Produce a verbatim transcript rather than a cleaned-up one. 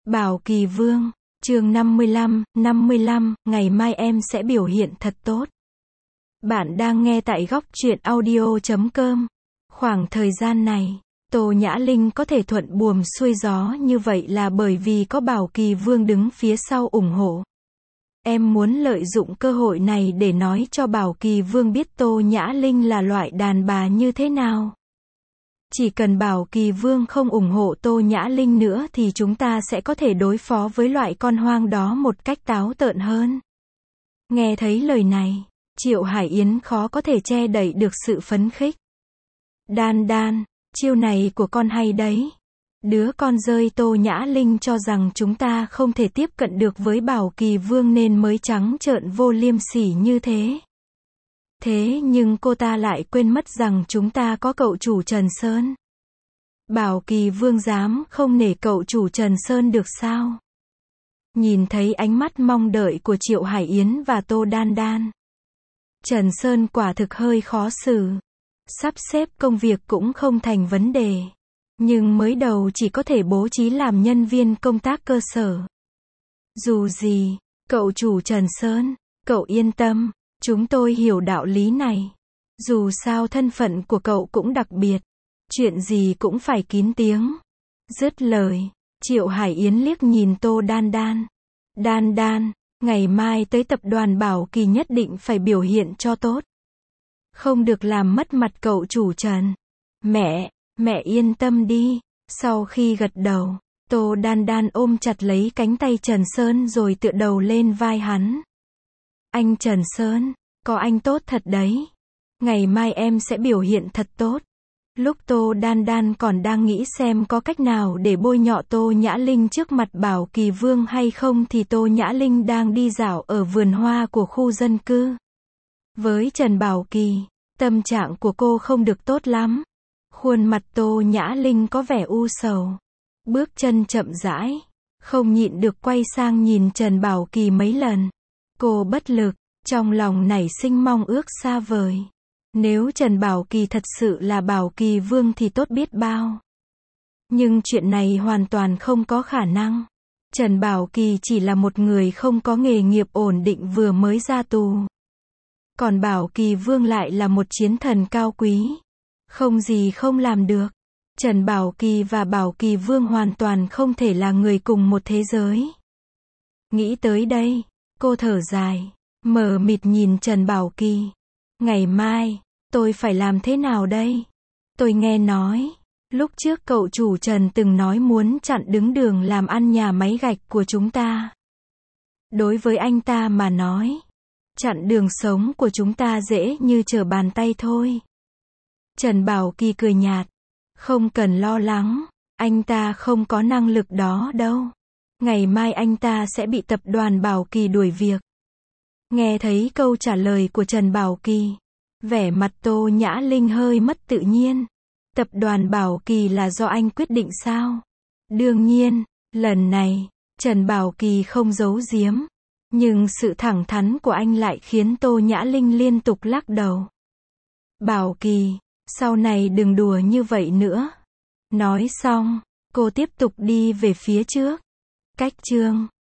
Bảo Kỳ Vương, chương năm mươi lăm, năm mươi lăm, ngày mai em sẽ biểu hiện thật tốt. Bạn đang nghe tại góc truyện audio chấm com. Khoảng thời gian này, Tô Nhã Linh có thể thuận buồm xuôi gió như vậy là bởi vì có Bảo Kỳ Vương đứng phía sau ủng hộ. Em muốn lợi dụng cơ hội này để nói cho Bảo Kỳ Vương biết Tô Nhã Linh là loại đàn bà như thế nào. Chỉ cần Bảo Kỳ Vương không ủng hộ Tô Nhã Linh nữa thì chúng ta sẽ có thể đối phó với loại con hoang đó một cách táo tợn hơn. Nghe thấy lời này, Triệu Hải Yến khó có thể che đậy được sự phấn khích. Đan Đan, chiêu này của con hay đấy. Đứa con rơi Tô Nhã Linh cho rằng chúng ta không thể tiếp cận được với Bảo Kỳ Vương nên mới trắng trợn vô liêm sỉ như thế. Thế nhưng cô ta lại quên mất rằng chúng ta có cậu chủ Trần Sơn. Bảo Kỳ Vương dám không nể cậu chủ Trần Sơn được sao? Nhìn thấy ánh mắt mong đợi của Triệu Hải Yến và Tô Đan Đan, Trần Sơn quả thực hơi khó xử. Sắp xếp công việc cũng không thành vấn đề, nhưng mới đầu chỉ có thể bố trí làm nhân viên công tác cơ sở. Dù gì, cậu chủ Trần Sơn, cậu yên tâm, chúng tôi hiểu đạo lý này. Dù sao thân phận của cậu cũng đặc biệt, chuyện gì cũng phải kín tiếng. Dứt lời, Triệu Hải Yến liếc nhìn Tô Đan Đan. Đan Đan, ngày mai tới tập đoàn Bảo Kỳ nhất định phải biểu hiện cho tốt. Không được làm mất mặt cậu chủ Trần. Mẹ, mẹ yên tâm đi. Sau khi gật đầu, Tô Đan Đan ôm chặt lấy cánh tay Trần Sơn rồi tựa đầu lên vai hắn. Anh Trần Sơn, có anh tốt thật đấy. Ngày mai em sẽ biểu hiện thật tốt. Lúc Tô Đan Đan còn đang nghĩ xem có cách nào để bôi nhọ Tô Nhã Linh trước mặt Bảo Kỳ Vương hay không thì Tô Nhã Linh đang đi dạo ở vườn hoa của khu dân cư. Với Trần Bảo Kỳ, tâm trạng của cô không được tốt lắm. Khuôn mặt Tô Nhã Linh có vẻ u sầu. Bước chân chậm rãi, không nhịn được quay sang nhìn Trần Bảo Kỳ mấy lần. Cô bất lực, trong lòng nảy sinh mong ước xa vời. Nếu Trần Bảo Kỳ thật sự là Bảo Kỳ Vương thì tốt biết bao. Nhưng chuyện này hoàn toàn không có khả năng. Trần Bảo Kỳ chỉ là một người không có nghề nghiệp ổn định vừa mới ra tù. Còn Bảo Kỳ Vương lại là một chiến thần cao quý. Không gì không làm được. Trần Bảo Kỳ và Bảo Kỳ Vương hoàn toàn không thể là người cùng một thế giới. Nghĩ tới đây, cô thở dài, mờ mịt nhìn Trần Bảo Kỳ. Ngày mai, tôi phải làm thế nào đây? Tôi nghe nói, lúc trước cậu chủ Trần từng nói muốn chặn đứng đường làm ăn nhà máy gạch của chúng ta. Đối với anh ta mà nói, chặn đường sống của chúng ta dễ như trở bàn tay thôi. Trần Bảo Kỳ cười nhạt. Không cần lo lắng, anh ta không có năng lực đó đâu. Ngày mai anh ta sẽ bị tập đoàn Bảo Kỳ đuổi việc. Nghe thấy câu trả lời của Trần Bảo Kỳ, vẻ mặt Tô Nhã Linh hơi mất tự nhiên. Tập đoàn Bảo Kỳ là do anh quyết định sao? Đương nhiên, lần này, Trần Bảo Kỳ không giấu giếm. Nhưng sự thẳng thắn của anh lại khiến Tô Nhã Linh liên tục lắc đầu. Bảo Kỳ, sau này đừng đùa như vậy nữa. Nói xong, cô tiếp tục đi về phía trước. Cách chương